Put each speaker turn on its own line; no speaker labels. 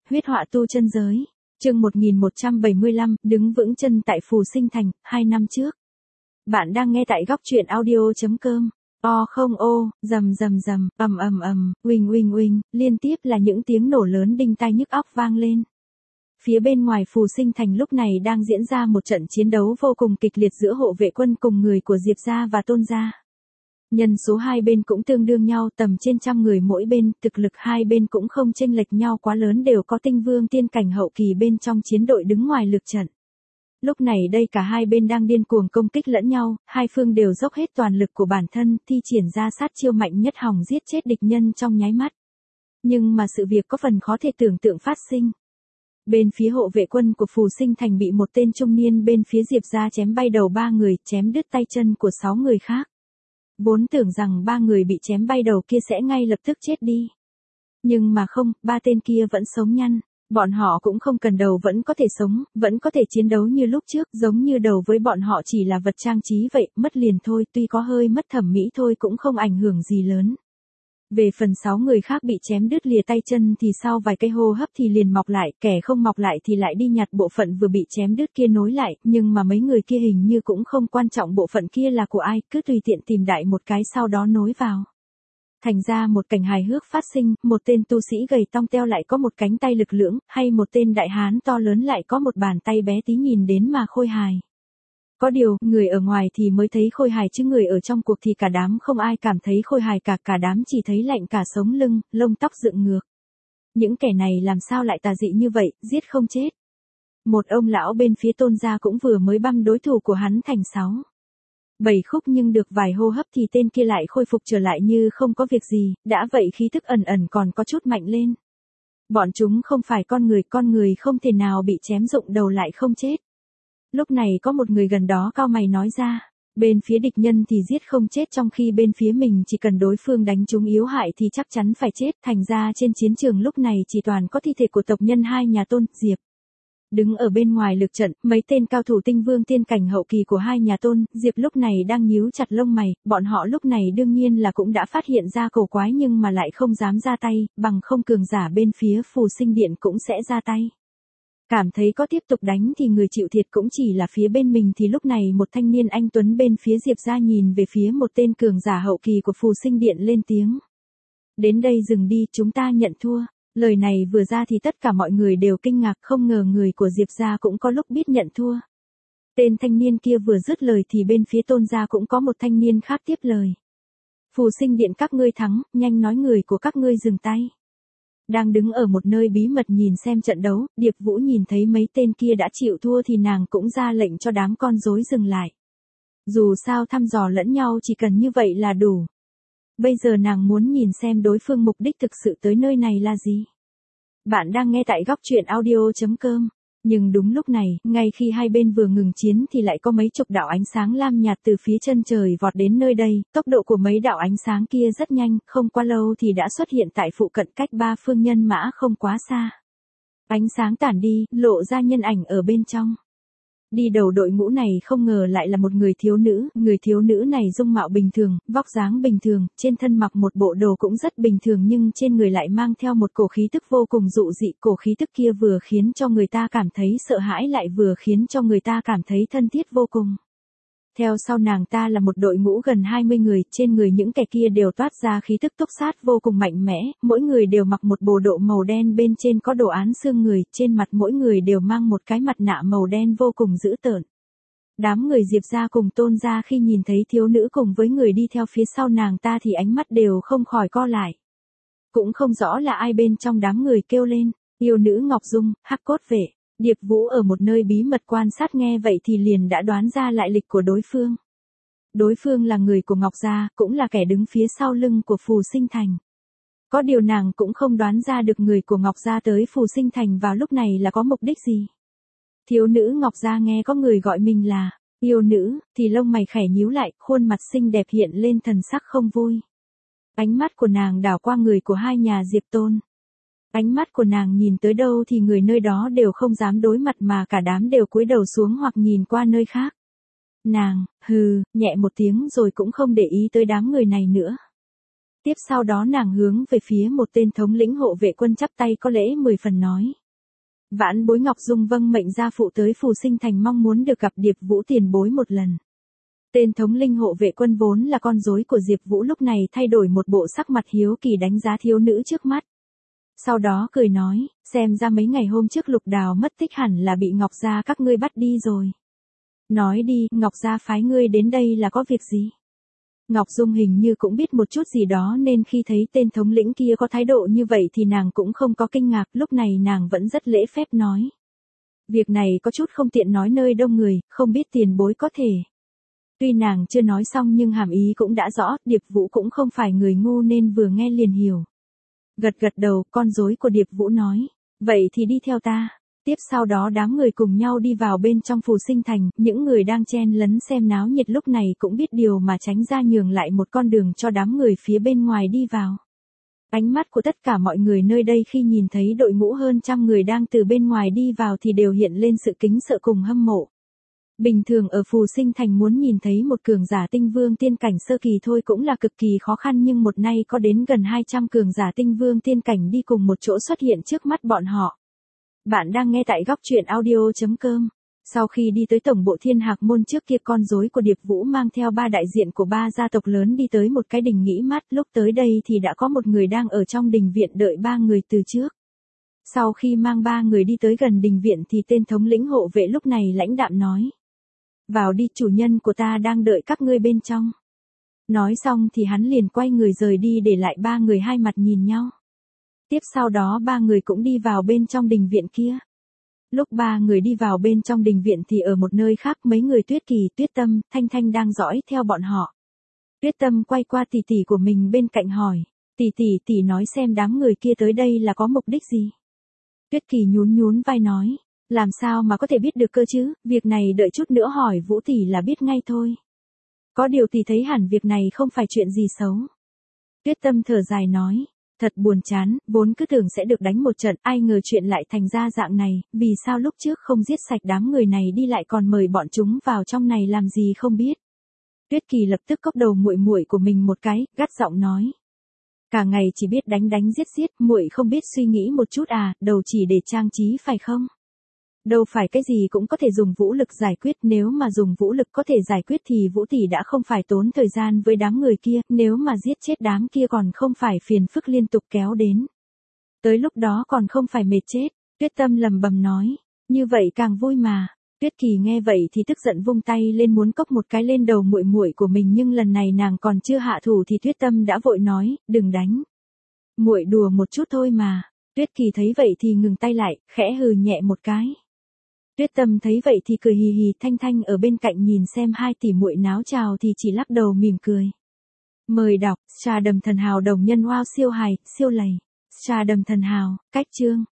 Huyết họa tu chân giới. Chương 1175, đứng vững chân tại Phù Sinh Thành, 2 năm trước. Bạn đang nghe tại góc truyện audio.com. Rầm rầm rầm, uỳnh uỳnh uỳnh, liên tiếp là những tiếng nổ lớn đinh tai nhức óc vang lên. Phía bên ngoài Phù Sinh Thành lúc này đang diễn ra một trận chiến đấu vô cùng kịch liệt giữa hộ vệ quân cùng người của Diệp gia và Tôn gia. Nhân số hai bên cũng tương đương nhau, tầm trên trăm người mỗi bên, thực lực hai bên cũng không chênh lệch nhau quá lớn, đều có tinh vương tiên cảnh hậu kỳ bên trong chiến đội đứng ngoài lực trận. Lúc này đây cả hai bên đang điên cuồng công kích lẫn nhau, hai phương đều dốc hết toàn lực của bản thân, thi triển ra sát chiêu mạnh nhất hòng giết chết địch nhân trong nháy mắt. Nhưng mà sự việc có phần khó thể tưởng tượng phát sinh. Bên phía hộ vệ quân của Phù Sinh Thành bị một tên trung niên bên phía Diệp gia chém bay đầu 3 người, chém đứt tay chân của 6 người khác. Vốn tưởng rằng 3 người bị chém bay đầu kia sẽ ngay lập tức chết đi. Nhưng mà không, 3 tên kia vẫn sống nhăn. Bọn họ cũng không cần đầu vẫn có thể sống, vẫn có thể chiến đấu như lúc trước, giống như đầu với bọn họ chỉ là vật trang trí vậy, mất liền thôi, tuy có hơi mất thẩm mỹ thôi cũng không ảnh hưởng gì lớn. Về phần 6 người khác bị chém đứt lìa tay chân thì sau vài cây hô hấp thì liền mọc lại, kẻ không mọc lại thì lại đi nhặt bộ phận vừa bị chém đứt kia nối lại, nhưng mà mấy người kia hình như cũng không quan trọng bộ phận kia là của ai, cứ tùy tiện tìm đại một cái sau đó nối vào. Thành ra một cảnh hài hước phát sinh, một tên tu sĩ gầy tong teo lại có một cánh tay lực lưỡng, hay một tên đại hán to lớn lại có một bàn tay bé tí nhìn đến mà khôi hài. Có điều, người ở ngoài thì mới thấy khôi hài chứ người ở trong cuộc thì cả đám không ai cảm thấy khôi hài cả đám chỉ thấy lạnh cả sống lưng, lông tóc dựng ngược. Những kẻ này làm sao lại tà dị như vậy, giết không chết. Một ông lão bên phía Tôn gia cũng vừa mới băm đối thủ của hắn thành 7 khúc nhưng được vài hô hấp thì tên kia lại khôi phục trở lại như không có việc gì, đã vậy khí thức ẩn ẩn còn có chút mạnh lên. Bọn chúng không phải con người không thể nào bị chém rụng đầu lại không chết. Lúc này có một người gần đó cau mày nói ra, bên phía địch nhân thì giết không chết trong khi bên phía mình chỉ cần đối phương đánh trúng yếu hại thì chắc chắn phải chết, thành ra trên chiến trường lúc này chỉ toàn có thi thể của tộc nhân hai nhà Tôn, Diệp. Đứng ở bên ngoài lực trận, mấy tên cao thủ tinh vương tiên cảnh hậu kỳ của hai nhà Tôn, Diệp lúc này đang nhíu chặt lông mày, bọn họ lúc này đương nhiên là cũng đã phát hiện ra cổ quái nhưng mà lại không dám ra tay, bằng không cường giả bên phía Phù Sinh Điện cũng sẽ ra tay. Cảm thấy có tiếp tục đánh thì người chịu thiệt cũng chỉ là phía bên mình thì lúc này một thanh niên anh tuấn bên phía Diệp gia nhìn về phía một tên cường giả hậu kỳ của Phù Sinh Điện lên tiếng. Đến đây dừng đi, chúng ta nhận thua. Lời này vừa ra thì tất cả mọi người đều kinh ngạc, không ngờ người của Diệp gia cũng có lúc biết nhận thua. Tên thanh niên kia vừa dứt lời thì bên phía Tôn gia cũng có một thanh niên khác tiếp lời. Phù Sinh Điện các ngươi thắng, nhanh nói người của các ngươi dừng tay. Đang đứng ở một nơi bí mật nhìn xem trận đấu, Điệp Vũ nhìn thấy mấy tên kia đã chịu thua thì nàng cũng ra lệnh cho đám con rối dừng lại. Dù sao thăm dò lẫn nhau chỉ cần như vậy là đủ. Bây giờ nàng muốn nhìn xem đối phương mục đích thực sự tới nơi này là gì. Bạn đang nghe tại góc truyện audio.com. Nhưng đúng lúc này, ngay khi hai bên vừa ngừng chiến thì lại có mấy chục đạo ánh sáng lam nhạt từ phía chân trời vọt đến nơi đây, tốc độ của mấy đạo ánh sáng kia rất nhanh, không qua lâu thì đã xuất hiện tại phụ cận cách 3 phương nhân mã không quá xa. Ánh sáng tản đi, lộ ra nhân ảnh ở bên trong. Đi đầu đội ngũ này không ngờ lại là một người thiếu nữ này dung mạo bình thường, vóc dáng bình thường, trên thân mặc một bộ đồ cũng rất bình thường nhưng trên người lại mang theo một cổ khí tức vô cùng dụ dị, cổ khí tức kia vừa khiến cho người ta cảm thấy sợ hãi lại vừa khiến cho người ta cảm thấy thân thiết vô cùng. Theo sau nàng ta là một đội ngũ gần 20 người, trên người những kẻ kia đều toát ra khí tức túc sát vô cùng mạnh mẽ, mỗi người đều mặc một bộ đồ màu đen bên trên có đồ án xương người, trên mặt mỗi người đều mang một cái mặt nạ màu đen vô cùng dữ tợn. Đám người Diệp gia cùng Tôn gia khi nhìn thấy thiếu nữ cùng với người đi theo phía sau nàng ta thì ánh mắt đều không khỏi co lại. Cũng không rõ là ai bên trong đám người kêu lên, yêu nữ Ngọc Dung, Hắc Cốt Vệ. Điệp Vũ ở một nơi bí mật quan sát nghe vậy thì liền đã đoán ra lại lịch của đối phương. Đối phương là người của Ngọc gia, cũng là kẻ đứng phía sau lưng của Phù Sinh Thành. Có điều nàng cũng không đoán ra được người của Ngọc gia tới Phù Sinh Thành vào lúc này là có mục đích gì. Thiếu nữ Ngọc gia nghe có người gọi mình là yêu nữ, thì lông mày khẽ nhíu lại, khuôn mặt xinh đẹp hiện lên thần sắc không vui. Ánh mắt của nàng đảo qua người của hai nhà Diệp Tôn. Ánh mắt của nàng nhìn tới đâu thì người nơi đó đều không dám đối mặt mà cả đám đều cúi đầu xuống hoặc nhìn qua nơi khác. Nàng, nhẹ một tiếng rồi cũng không để ý tới đám người này nữa. Tiếp sau đó nàng hướng về phía một tên thống lĩnh hộ vệ quân chắp tay có lễ 10 phần nói. Vãn bối Ngọc Dung vâng mệnh gia phụ tới Phù Sinh Thành mong muốn được gặp Diệp Vũ tiền bối một lần. Tên thống linh hộ vệ quân vốn là con rối của Diệp Vũ lúc này thay đổi một bộ sắc mặt hiếu kỳ đánh giá thiếu nữ trước mắt. Sau đó cười nói, xem ra mấy ngày hôm trước Lục Đào mất tích hẳn là bị Ngọc gia các ngươi bắt đi rồi. Nói đi, Ngọc gia phái ngươi đến đây là có việc gì? Ngọc Dung hình như cũng biết một chút gì đó nên khi thấy tên thống lĩnh kia có thái độ như vậy thì nàng cũng không có kinh ngạc, lúc này nàng vẫn rất lễ phép nói. Việc này có chút không tiện nói nơi đông người, không biết tiền bối có thể. Tuy nàng chưa nói xong nhưng hàm ý cũng đã rõ, Điệp Vũ cũng không phải người ngu nên vừa nghe liền hiểu. Gật gật đầu, con rối của Điệp Vũ nói, vậy thì đi theo ta. Tiếp sau đó đám người cùng nhau đi vào bên trong Phù Sinh Thành, những người đang chen lấn xem náo nhiệt lúc này cũng biết điều mà tránh ra nhường lại một con đường cho đám người phía bên ngoài đi vào. Ánh mắt của tất cả mọi người nơi đây khi nhìn thấy đội ngũ hơn trăm người đang từ bên ngoài đi vào thì đều hiện lên sự kính sợ cùng hâm mộ. Bình thường ở Phù Sinh Thành muốn nhìn thấy một cường giả tinh vương tiên cảnh sơ kỳ thôi cũng là cực kỳ khó khăn nhưng một nay có đến gần 200 cường giả tinh vương tiên cảnh đi cùng một chỗ xuất hiện trước mắt bọn họ. Bạn đang nghe tại góc truyện audio.com. Sau khi đi tới tổng bộ Thiên Hạc Môn trước kia con rối của Điệp Vũ mang theo ba đại diện của ba gia tộc lớn đi tới một cái đình nghỉ mát, lúc tới đây thì đã có một người đang ở trong đình viện đợi ba người từ trước. Sau khi mang ba người đi tới gần đình viện thì tên thống lĩnh hộ vệ lúc này lãnh đạm nói. Vào đi, chủ nhân của ta đang đợi các ngươi bên trong. Nói xong thì hắn liền quay người rời đi để lại ba người hai mặt nhìn nhau. Tiếp sau đó ba người cũng đi vào bên trong đình viện kia. Lúc ba người đi vào bên trong đình viện thì ở một nơi khác mấy người Tuyết Kỳ, Tuyết Tâm, Thanh Thanh đang dõi theo bọn họ. Tuyết Tâm quay qua tỷ tỷ của mình bên cạnh hỏi, tỷ nói xem đám người kia tới đây là có mục đích gì? Tuyết Kỳ nhún vai nói, làm sao mà có thể biết được cơ chứ, việc này đợi chút nữa hỏi Vũ tỷ là biết ngay thôi. Có điều tỷ thấy hẳn việc này không phải chuyện gì xấu. Tuyết Tâm thở dài nói. Thật buồn chán, vốn cứ tưởng sẽ được đánh một trận, ai ngờ chuyện lại thành ra dạng này, vì sao lúc trước không giết sạch đám người này đi lại còn mời bọn chúng vào trong này làm gì không biết. Tuyết Kỳ lập tức cốc đầu muội của mình một cái, gắt giọng nói. Cả ngày chỉ biết đánh giết, muội không biết suy nghĩ một chút à, đầu chỉ để trang trí phải không? Đâu phải cái gì cũng có thể dùng vũ lực giải quyết, nếu mà dùng vũ lực có thể giải quyết thì Vũ tỷ đã không phải tốn thời gian với đám người kia, nếu mà giết chết đám kia còn không phải phiền phức liên tục kéo đến. Tới lúc đó còn không phải mệt chết, Tuyết Tâm lầm bầm nói, như vậy càng vui mà. Tuyết Kỳ nghe vậy thì tức giận vung tay lên muốn cốc một cái lên đầu muội của mình nhưng lần này nàng còn chưa hạ thủ thì Tuyết Tâm đã vội nói, đừng đánh. Muội đùa một chút thôi mà. Tuyết Kỳ thấy vậy thì ngừng tay lại, khẽ hừ nhẹ một cái. Tuyết Tâm thấy vậy thì cười hì hì, Thanh Thanh ở bên cạnh nhìn xem hai tỷ muội náo trào thì chỉ lắc đầu mỉm cười. Mời đọc, Trà Đầm Thần Hào đồng nhân wow siêu hài, siêu lầy. Trà Đầm Thần Hào, cách chương.